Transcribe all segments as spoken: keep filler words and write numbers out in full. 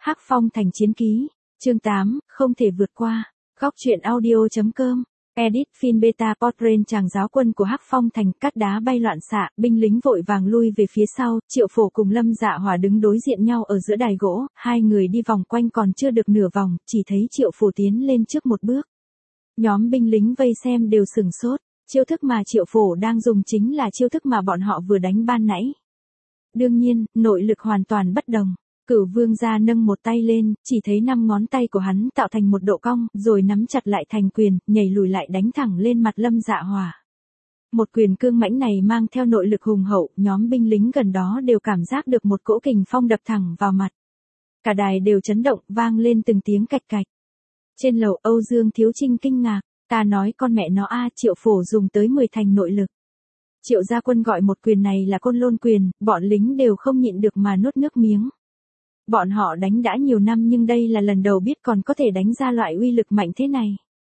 Hắc Phong Thành Chiến Ký, chương tám, không thể vượt qua. Góc truyện audio.com. Edit Fin Beta Portrait chàng giáo quân của Hắc Phong Thành, cát đá bay loạn xạ, binh lính vội vàng lui về phía sau, Triệu Phổ cùng Lâm Dạ Hỏa đứng đối diện nhau ở giữa đài gỗ, hai người đi vòng quanh còn chưa được nửa vòng, chỉ thấy Triệu Phổ tiến lên trước một bước. Nhóm binh lính vây xem đều sửng sốt, chiêu thức mà Triệu Phổ đang dùng chính là chiêu thức mà bọn họ vừa đánh ban nãy. Đương nhiên, nội lực hoàn toàn bất đồng. Cửu Vương gia nâng một tay lên, chỉ thấy năm ngón tay của hắn tạo thành một độ cong, rồi nắm chặt lại thành quyền, nhảy lùi lại đánh thẳng lên mặt Lâm Dạ Hỏa. Một quyền cương mãnh này mang theo nội lực hùng hậu, nhóm binh lính gần đó đều cảm giác được một cỗ kình phong đập thẳng vào mặt. Cả đài đều chấn động, vang lên từng tiếng cạch cạch. Trên lầu Âu Dương Thiếu Trinh kinh ngạc, ta nói con mẹ nó a, Triệu Phổ dùng tới mười thành nội lực. Triệu gia quân gọi một quyền này là Côn Lôn quyền, bọn lính đều không nhịn được mà nuốt nước miếng. Bọn họ đánh đã nhiều năm nhưng đây là lần đầu biết còn có thể đánh ra loại uy lực mạnh thế này.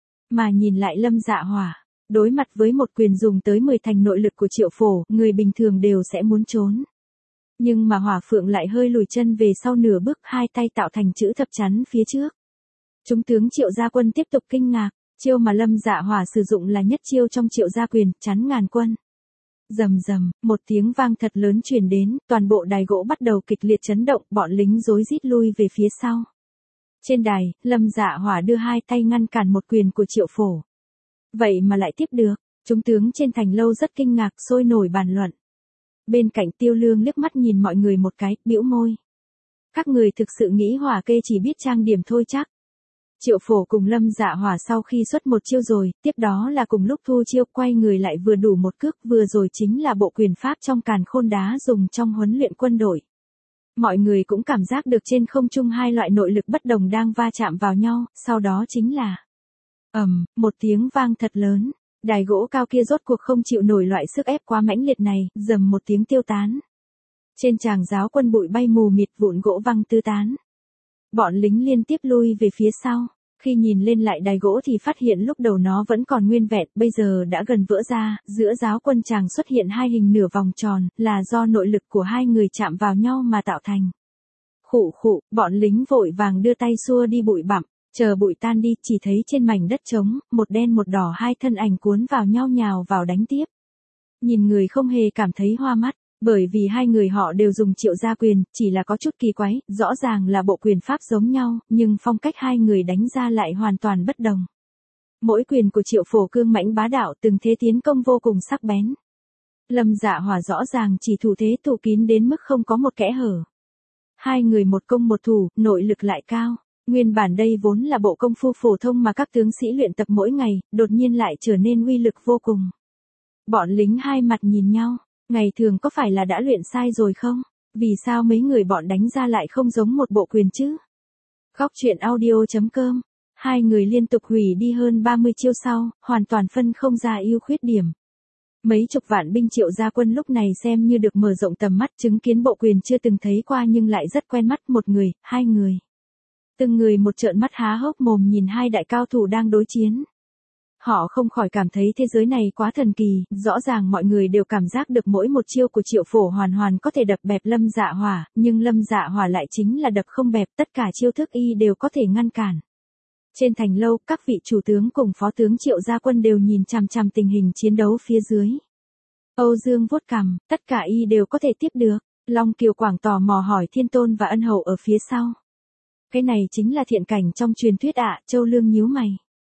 Mà nhìn lại Lâm Dạ Hỏa, đối mặt với một quyền dùng tới mười thành nội lực của Triệu Phổ, người bình thường đều sẽ muốn trốn. Nhưng mà Hỏa Phượng lại hơi lùi chân về sau nửa bước, hai tay tạo thành chữ thập chắn phía trước. Chúng tướng Triệu gia quân tiếp tục kinh ngạc, chiêu mà Lâm Dạ Hỏa sử dụng là nhất chiêu trong Triệu gia quyền, chắn ngàn quân. Rầm rầm, một tiếng vang thật lớn truyền đến, toàn bộ đài gỗ bắt đầu kịch liệt chấn động, bọn lính rối rít lui về phía sau. Trên đài, Lâm Dạ Hỏa đưa hai tay ngăn cản một quyền của Triệu Phổ. Vậy mà lại tiếp được, chúng tướng trên thành lâu rất kinh ngạc, sôi nổi bàn luận. Bên cạnh Tiêu Lương liếc mắt nhìn mọi người một cái, bĩu môi. Các người thực sự nghĩ Hỏa Kê chỉ biết trang điểm thôi chắc. Triệu Phổ cùng Lâm Dạ Hỏa sau khi xuất một chiêu rồi, tiếp đó là cùng lúc thu chiêu, quay người lại vừa đủ một cước, vừa rồi chính là bộ quyền pháp trong Càn Khôn Đá dùng trong huấn luyện quân đội. Mọi người cũng cảm giác được trên không trung hai loại nội lực bất đồng đang va chạm vào nhau, sau đó chính là ầm, một tiếng vang thật lớn, đài gỗ cao kia rốt cuộc không chịu nổi loại sức ép quá mãnh liệt này, rầm một tiếng tiêu tán. Trên tràng giáo quân bụi bay mù mịt, vụn gỗ văng tứ tán. Bọn lính liên tiếp lui về phía sau, khi nhìn lên lại đài gỗ thì phát hiện lúc đầu nó vẫn còn nguyên vẹn, bây giờ đã gần vỡ ra, giữa giáo quân tràng xuất hiện hai hình nửa vòng tròn, là do nội lực của hai người chạm vào nhau mà tạo thành. Khụ khụ, bọn lính vội vàng đưa tay xua đi bụi bặm, chờ bụi tan đi, chỉ thấy trên mảnh đất trống, một đen một đỏ hai thân ảnh cuốn vào nhau nhào vào đánh tiếp. Nhìn người không hề cảm thấy hoa mắt. Bởi vì hai người họ đều dùng Triệu gia quyền, chỉ là có chút kỳ quái, rõ ràng là bộ quyền pháp giống nhau, nhưng phong cách hai người đánh ra lại hoàn toàn bất đồng. Mỗi quyền của Triệu Phổ cương mãnh bá đạo, từng thế tiến công vô cùng sắc bén. Lâm Dạ Hỏa rõ ràng chỉ thủ thế tụ kín đến mức không có một kẽ hở. Hai người một công một thủ, nội lực lại cao. Nguyên bản đây vốn là bộ công phu phổ thông mà các tướng sĩ luyện tập mỗi ngày, đột nhiên lại trở nên uy lực vô cùng. Bọn lính hai mặt nhìn nhau. Ngày thường có phải là đã luyện sai rồi không? Vì sao mấy người bọn đánh ra lại không giống một bộ quyền chứ? Góc truyện audio.com. Hai người liên tục hủy đi hơn ba mươi chiêu sau, hoàn toàn phân không ra ưu khuyết điểm. Mấy chục vạn binh Triệu gia quân lúc này xem như được mở rộng tầm mắt, chứng kiến bộ quyền chưa từng thấy qua nhưng lại rất quen mắt, một người, hai người. Từng người một trợn mắt há hốc mồm nhìn hai đại cao thủ đang đối chiến. Họ không khỏi cảm thấy thế giới này quá thần kỳ, rõ ràng mọi người đều cảm giác được mỗi một chiêu của Triệu Phổ hoàn hoàn có thể đập bẹp Lâm Dạ Hỏa, nhưng Lâm Dạ Hỏa lại chính là đập không bẹp, tất cả chiêu thức y đều có thể ngăn cản. Trên thành lâu, các vị chủ tướng cùng phó tướng Triệu gia quân đều nhìn chằm chằm tình hình chiến đấu phía dưới. Âu Dương vuốt cằm, tất cả y đều có thể tiếp được. Long Kiều Quảng tò mò hỏi Thiên Tôn và Ân Hậu ở phía sau. Cái này chính là thiện cảnh trong truyền thuyết ạ, Châu Lương nhíu mày.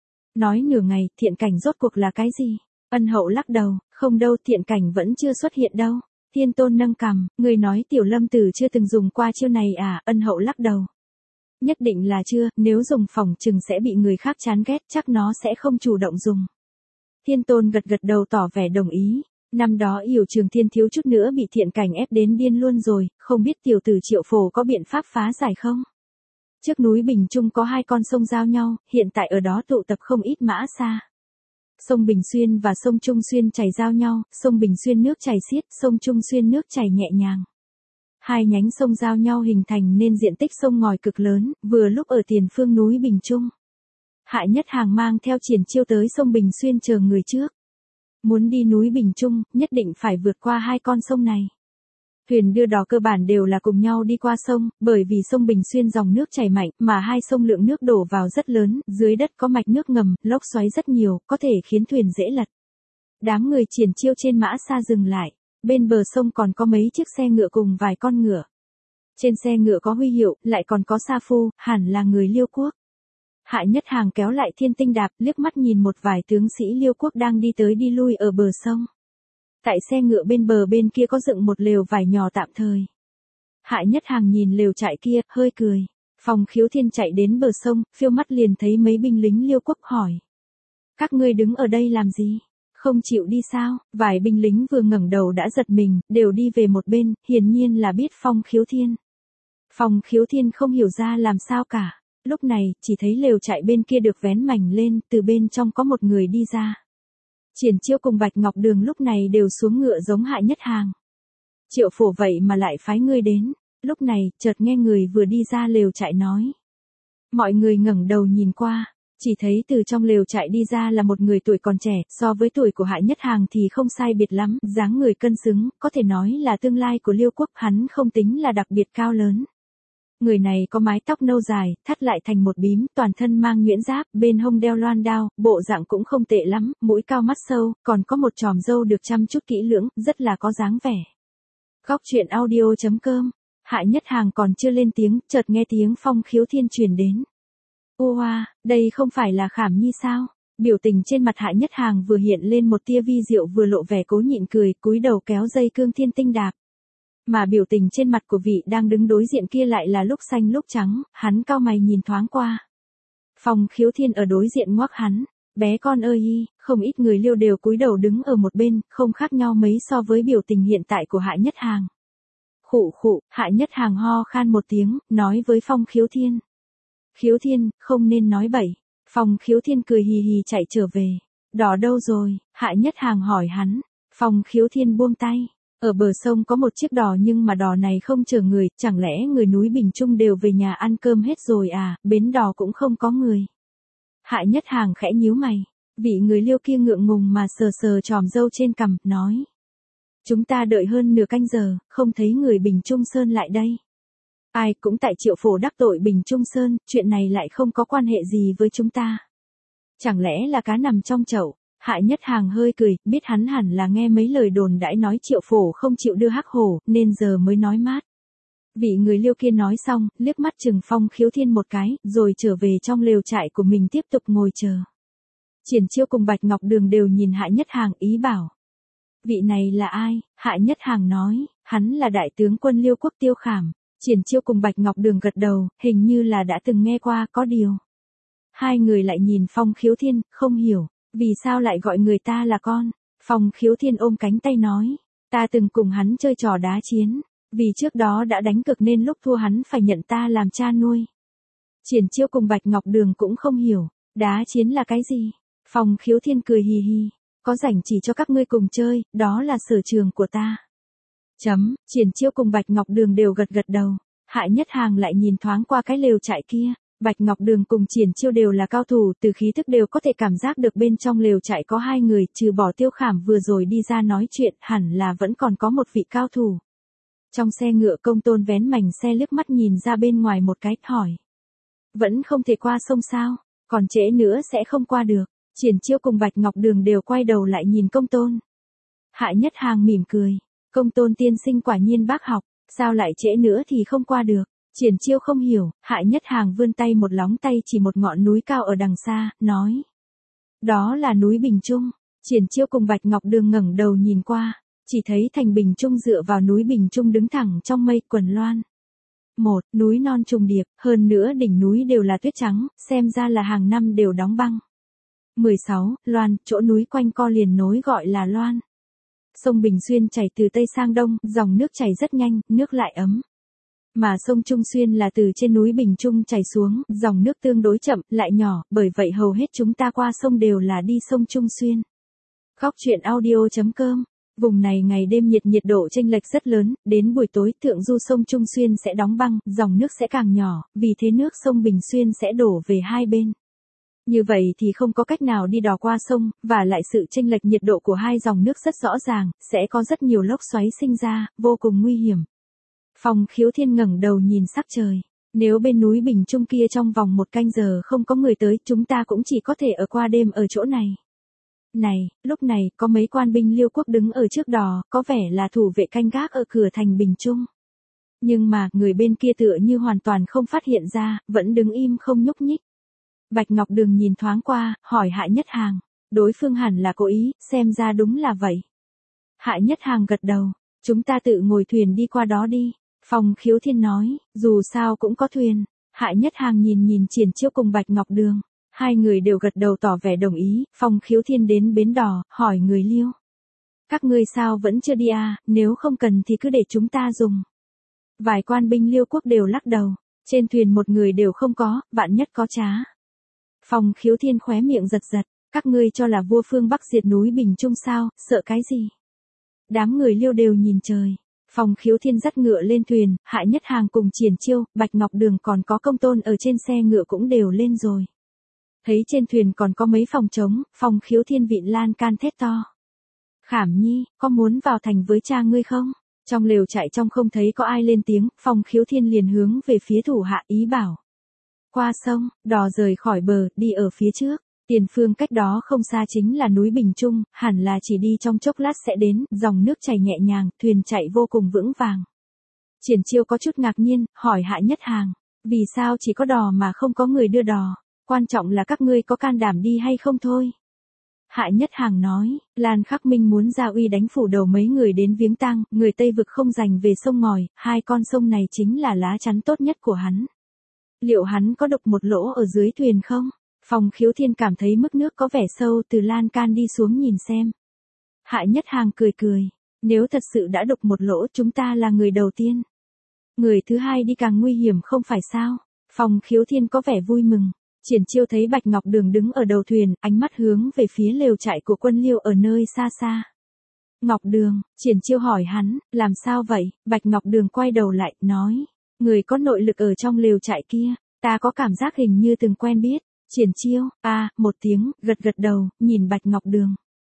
Nói nửa ngày, thiện cảnh rốt cuộc là cái gì? Ân Hậu lắc đầu, không đâu, thiện cảnh vẫn chưa xuất hiện đâu. Thiên Tôn nâng cằm, người nói Tiểu Lâm Tử chưa từng dùng qua chiêu này à? Ân Hậu lắc đầu. Nhất định là chưa, nếu dùng phòng chừng sẽ bị người khác chán ghét, chắc nó sẽ không chủ động dùng. Thiên Tôn gật gật đầu tỏ vẻ đồng ý. Năm đó Yểu Trường Thiên thiếu chút nữa bị thiện cảnh ép đến điên luôn rồi, không biết tiểu tử Triệu Phổ có biện pháp phá giải không? Trước núi Bình Trung có hai con sông giao nhau, hiện tại ở đó tụ tập không ít mã xa. Sông Bình Xuyên và sông Trung Xuyên chảy giao nhau, sông Bình Xuyên nước chảy xiết, sông Trung Xuyên nước chảy nhẹ nhàng. Hai nhánh sông giao nhau hình thành nên diện tích sông ngòi cực lớn, vừa lúc ở tiền phương núi Bình Trung. Hạ Nhất Hàng mang theo triển chiêu tới sông Bình Xuyên chờ người trước. Muốn đi núi Bình Trung, nhất định phải vượt qua hai con sông này. Thuyền đưa đò cơ bản đều là cùng nhau đi qua sông, bởi vì sông Bình Xuyên dòng nước chảy mạnh, mà hai sông lượng nước đổ vào rất lớn, dưới đất có mạch nước ngầm, lốc xoáy rất nhiều, có thể khiến thuyền dễ lật. Đám người triển chiêu trên mã xa dừng lại, bên bờ sông còn có mấy chiếc xe ngựa cùng vài con ngựa. Trên xe ngựa có huy hiệu, lại còn có sa phu, hẳn là người Liêu quốc. Hạ Nhất Hàng kéo lại Thiên Tinh Đạp, liếc mắt nhìn một vài tướng sĩ Liêu quốc đang đi tới đi lui ở bờ sông. Tại xe ngựa bên bờ bên kia có dựng một lều vải nhỏ tạm thời. Hạ Nhất Hàng nhìn lều trại kia, hơi cười. Phong Khiếu Thiên chạy đến bờ sông, phiêu mắt liền thấy mấy binh lính Liêu quốc hỏi. Các ngươi đứng ở đây làm gì? Không chịu đi sao? Vài binh lính vừa ngẩng đầu đã giật mình, đều đi về một bên, hiển nhiên là biết Phong Khiếu Thiên. Phong Khiếu Thiên không hiểu ra làm sao cả. Lúc này, chỉ thấy lều trại bên kia được vén mảnh lên, từ bên trong có một người đi ra. Triển Chiêu cùng Bạch Ngọc Đường lúc này đều xuống ngựa giống Hạ Nhất Hàng. Triệu Phổ vậy mà lại phái ngươi đến. Lúc này, chợt nghe người vừa đi ra lều trại nói. Mọi người ngẩng đầu nhìn qua, chỉ thấy từ trong lều trại đi ra là một người tuổi còn trẻ, so với tuổi của Hạ Nhất Hàng thì không sai biệt lắm, dáng người cân xứng, có thể nói là tương lai của Liêu quốc, hắn không tính là đặc biệt cao lớn. Người này có mái tóc nâu dài, thắt lại thành một bím, toàn thân mang nhuyễn giáp, bên hông đeo loan đao, bộ dạng cũng không tệ lắm, mũi cao mắt sâu, còn có một chòm râu được chăm chút kỹ lưỡng, rất là có dáng vẻ. Góc truyện audio chấm com. Hạ Nhất Hàng còn chưa lên tiếng, chợt nghe tiếng Phong Khiếu Thiên truyền đến. Ô hoa, đây không phải là Khảm Nhi sao? Biểu tình trên mặt Hạ Nhất Hàng vừa hiện lên một tia vi diệu vừa lộ vẻ cố nhịn cười, cúi đầu kéo dây cương Thiên Tinh Đạp. Mà biểu tình trên mặt của vị đang đứng đối diện kia lại là lúc xanh lúc trắng, hắn cau mày nhìn thoáng qua. Phong Khiếu Thiên ở đối diện ngoắc hắn, bé con ơi y, không ít người Liêu đều cúi đầu đứng ở một bên, không khác nhau mấy so với biểu tình hiện tại của Hạ Nhất Hàng. Khụ khụ, Hạ Nhất Hàng ho khan một tiếng, nói với Phong Khiếu Thiên. Khiếu Thiên, không nên nói bậy. Phong Khiếu Thiên cười hì hì chạy trở về. Đò đâu rồi? Hạ Nhất Hàng hỏi hắn. Phong Khiếu Thiên buông tay. Ở bờ sông có một chiếc đò nhưng mà đò này không chở người, chẳng lẽ người núi Bình Trung đều về nhà ăn cơm hết rồi à, bến đò cũng không có người. Hạ Nhất Hàng khẽ nhíu mày, vị người Liêu kia ngượng ngùng mà sờ sờ chòm râu trên cằm, nói. Chúng ta đợi hơn nửa canh giờ, không thấy người Bình Trung Sơn lại đây. Ai cũng tại Triệu Phổ đắc tội Bình Trung Sơn, chuyện này lại không có quan hệ gì với chúng ta. Chẳng lẽ là cá nằm trong chậu? Hạ Nhất Hàng hơi cười, biết hắn hẳn là nghe mấy lời đồn đãi nói Triệu Phổ không chịu đưa hắc hổ, nên giờ mới nói mát. Vị người Liêu kia nói xong, liếc mắt chừng Phong Khiếu Thiên một cái, rồi trở về trong lều trại của mình tiếp tục ngồi chờ. Triển Chiêu cùng Bạch Ngọc Đường đều nhìn Hạ Nhất Hàng, ý bảo. Vị này là ai? Hạ Nhất Hàng nói, hắn là đại tướng quân Liêu quốc Tiêu Khảm. Triển Chiêu cùng Bạch Ngọc Đường gật đầu, hình như là đã từng nghe qua, có điều. Hai người lại nhìn Phong Khiếu Thiên, không hiểu. Vì sao lại gọi người ta là con? Phong Khiếu Thiên ôm cánh tay nói. Ta từng cùng hắn chơi trò đá chiến. Vì trước đó đã đánh cực nên lúc thua hắn phải nhận ta làm cha nuôi. Triển Chiêu cùng Bạch Ngọc Đường cũng không hiểu. Đá chiến là cái gì? Phong Khiếu Thiên cười hì hì. Có rảnh chỉ cho các ngươi cùng chơi, đó là sở trường của ta. Chấm, Triển Chiêu cùng Bạch Ngọc Đường đều gật gật đầu. Hạ Nhất Hàng lại nhìn thoáng qua cái lều trại kia. Bạch Ngọc Đường cùng Triển Chiêu đều là cao thủ, từ khí thức đều có thể cảm giác được bên trong lều trại có hai người, trừ bỏ Tiêu Khảm vừa rồi đi ra nói chuyện, hẳn là vẫn còn có một vị cao thủ. Trong xe ngựa Công Tôn vén mảnh xe liếc mắt nhìn ra bên ngoài một cái, hỏi. Vẫn không thể qua sông sao, còn trễ nữa sẽ không qua được. Triển Chiêu cùng Bạch Ngọc Đường đều quay đầu lại nhìn Công Tôn. Hạ Nhất Hàng mỉm cười. Công Tôn tiên sinh quả nhiên bác học, sao lại trễ nữa thì không qua được. Triển Chiêu không hiểu, Hạ Nhất Hàng vươn tay một lóng tay chỉ một ngọn núi cao ở đằng xa, nói. Đó là núi Bình Trung. Triển Chiêu cùng Bạch Ngọc Đường ngẩng đầu nhìn qua, chỉ thấy thành Bình Trung dựa vào núi Bình Trung đứng thẳng trong mây quần loan. Một, núi non trùng điệp, hơn nữa đỉnh núi đều là tuyết trắng, xem ra là hàng năm đều đóng băng. mười sáu, Loan, chỗ núi quanh co liền nối gọi là Loan. Sông Bình Xuyên chảy từ Tây sang Đông, dòng nước chảy rất nhanh, nước lại ấm. Mà sông Trung Xuyên là từ trên núi Bình Trung chảy xuống, dòng nước tương đối chậm, lại nhỏ, bởi vậy hầu hết chúng ta qua sông đều là đi sông Trung Xuyên. Góc truyện audio chấm com. Vùng này ngày đêm nhiệt nhiệt độ chênh lệch rất lớn, đến buổi tối thượng du sông Trung Xuyên sẽ đóng băng, dòng nước sẽ càng nhỏ, vì thế nước sông Bình Xuyên sẽ đổ về hai bên. Như vậy thì không có cách nào đi đò qua sông, và lại sự chênh lệch nhiệt độ của hai dòng nước rất rõ ràng, sẽ có rất nhiều lốc xoáy sinh ra, vô cùng nguy hiểm. Phong Khiếu Thiên ngẩng đầu nhìn sắc trời. Nếu bên núi Bình Trung kia trong vòng một canh giờ không có người tới, chúng ta cũng chỉ có thể ở qua đêm ở chỗ này. Này, lúc này, có mấy quan binh Liêu quốc đứng ở trước đò, có vẻ là thủ vệ canh gác ở cửa thành Bình Trung. Nhưng mà, người bên kia tựa như hoàn toàn không phát hiện ra, vẫn đứng im không nhúc nhích. Bạch Ngọc Đường nhìn thoáng qua, hỏi Hạ Nhất Hàng. Đối phương hẳn là cố ý, xem ra đúng là vậy. Hạ Nhất Hàng gật đầu. Chúng ta tự ngồi thuyền đi qua đó đi. Phong Khiếu Thiên nói, dù sao cũng có thuyền. Hạ Nhất Hàng nhìn nhìn Triển Chiêu cùng Bạch Ngọc Đường. Hai người đều gật đầu tỏ vẻ đồng ý. Phong Khiếu Thiên đến bến đò, hỏi người Liêu. Các ngươi sao vẫn chưa đi à, nếu không cần thì cứ để chúng ta dùng. Vài quan binh Liêu quốc đều lắc đầu. Trên thuyền một người đều không có, vạn nhất có trá. Phong Khiếu Thiên khóe miệng giật giật. Các ngươi cho là vua phương Bắc diệt núi Bình Trung sao, sợ cái gì? Đám người Liêu đều nhìn trời. Phong Khiếu Thiên dắt ngựa lên thuyền, Hạ Nhất Hàng cùng Triển Chiêu, Bạch Ngọc Đường còn có Công Tôn ở trên xe ngựa cũng đều lên rồi. Thấy trên thuyền còn có mấy phòng trống, Phong Khiếu Thiên vịn lan can thét to. Khảm Nhi, có muốn vào thành với cha ngươi không? Trong lều trại trong không thấy có ai lên tiếng, Phong Khiếu Thiên liền hướng về phía thủ hạ ý bảo. Qua sông, đò rời khỏi bờ, đi ở phía trước. Tiền phương cách đó không xa chính là núi Bình Trung, hẳn là chỉ đi trong chốc lát sẽ đến, dòng nước chảy nhẹ nhàng, thuyền chạy vô cùng vững vàng. Triển Chiêu có chút ngạc nhiên, hỏi Hạ Nhất Hàng, vì sao chỉ có đò mà không có người đưa đò, quan trọng là các ngươi có can đảm đi hay không thôi. Hạ Nhất Hàng nói, Lan Khắc Minh muốn ra uy đánh phủ đầu mấy người đến viếng tang, người Tây Vực không dành về sông ngòi, hai con sông này chính là lá chắn tốt nhất của hắn. Liệu hắn có đục một lỗ ở dưới thuyền không? Phong Khiếu Thiên cảm thấy mức nước có vẻ sâu, từ lan can đi xuống nhìn xem. Hạ Nhất Hàng cười cười, nếu thật sự đã đục một lỗ chúng ta là người đầu tiên. Người thứ hai đi càng nguy hiểm không phải sao? Phong Khiếu Thiên có vẻ vui mừng. Triển Chiêu thấy Bạch Ngọc Đường đứng ở đầu thuyền, ánh mắt hướng về phía lều trại của quân Liêu ở nơi xa xa. Ngọc Đường, Triển Chiêu hỏi hắn, làm sao vậy? Bạch Ngọc Đường quay đầu lại, nói, người có nội lực ở trong lều trại kia, ta có cảm giác hình như từng quen biết. Triển Chiêu, a, à, một tiếng, gật gật đầu, nhìn Bạch Ngọc Đường.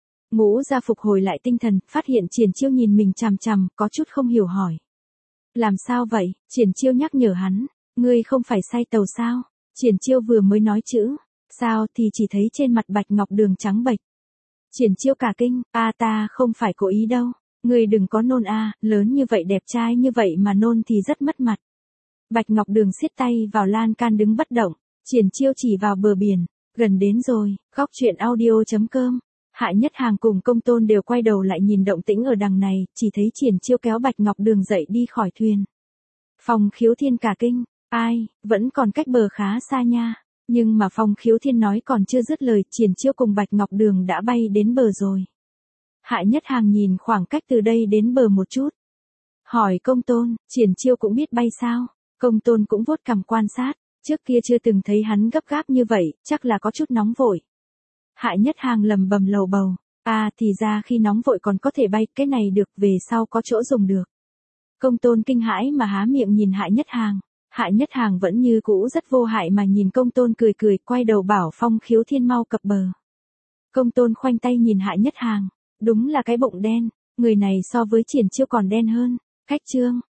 Ngũ Gia phục hồi lại tinh thần, phát hiện Triển Chiêu nhìn mình chằm chằm, có chút không hiểu hỏi. Làm sao vậy? Triển Chiêu nhắc nhở hắn, ngươi không phải say tàu sao? Triển Chiêu vừa mới nói chữ, sao thì chỉ thấy trên mặt Bạch Ngọc Đường trắng bệch. Triển Chiêu cả kinh, a ta không phải cố ý đâu, ngươi đừng có nôn a, lớn như vậy đẹp trai như vậy mà nôn thì rất mất mặt. Bạch Ngọc Đường siết tay vào lan can đứng bất động. Triển Chiêu chỉ vào bờ biển, gần đến rồi, góc truyện audio chấm com. Hạ Nhất Hàng cùng Công Tôn đều quay đầu lại nhìn động tĩnh ở đằng này, chỉ thấy Triển Chiêu kéo Bạch Ngọc Đường dậy đi khỏi thuyền. Phong Khiếu Thiên cả kinh, ai, vẫn còn cách bờ khá xa nha. Nhưng mà Phong Khiếu Thiên nói còn chưa dứt lời, Triển Chiêu cùng Bạch Ngọc Đường đã bay đến bờ rồi. Hạ Nhất Hàng nhìn khoảng cách từ đây đến bờ một chút. Hỏi Công Tôn, Triển Chiêu cũng biết bay sao? Công Tôn cũng vuốt cằm quan sát. Trước kia chưa từng thấy hắn gấp gáp như vậy, chắc là có chút nóng vội. Hạ Nhất Hàng lầm bầm lầu bầu, à thì ra khi nóng vội còn có thể bay, cái này được, về sau có chỗ dùng được. Công Tôn kinh hãi mà há miệng nhìn Hạ Nhất Hàng. Hạ Nhất Hàng vẫn như cũ rất vô hại mà nhìn Công Tôn cười cười, quay đầu bảo Phong Khiếu Thiên mau cập bờ. Công Tôn khoanh tay nhìn Hạ Nhất Hàng, đúng là cái bụng đen, người này so với Triển Chiêu còn đen hơn. Cách chương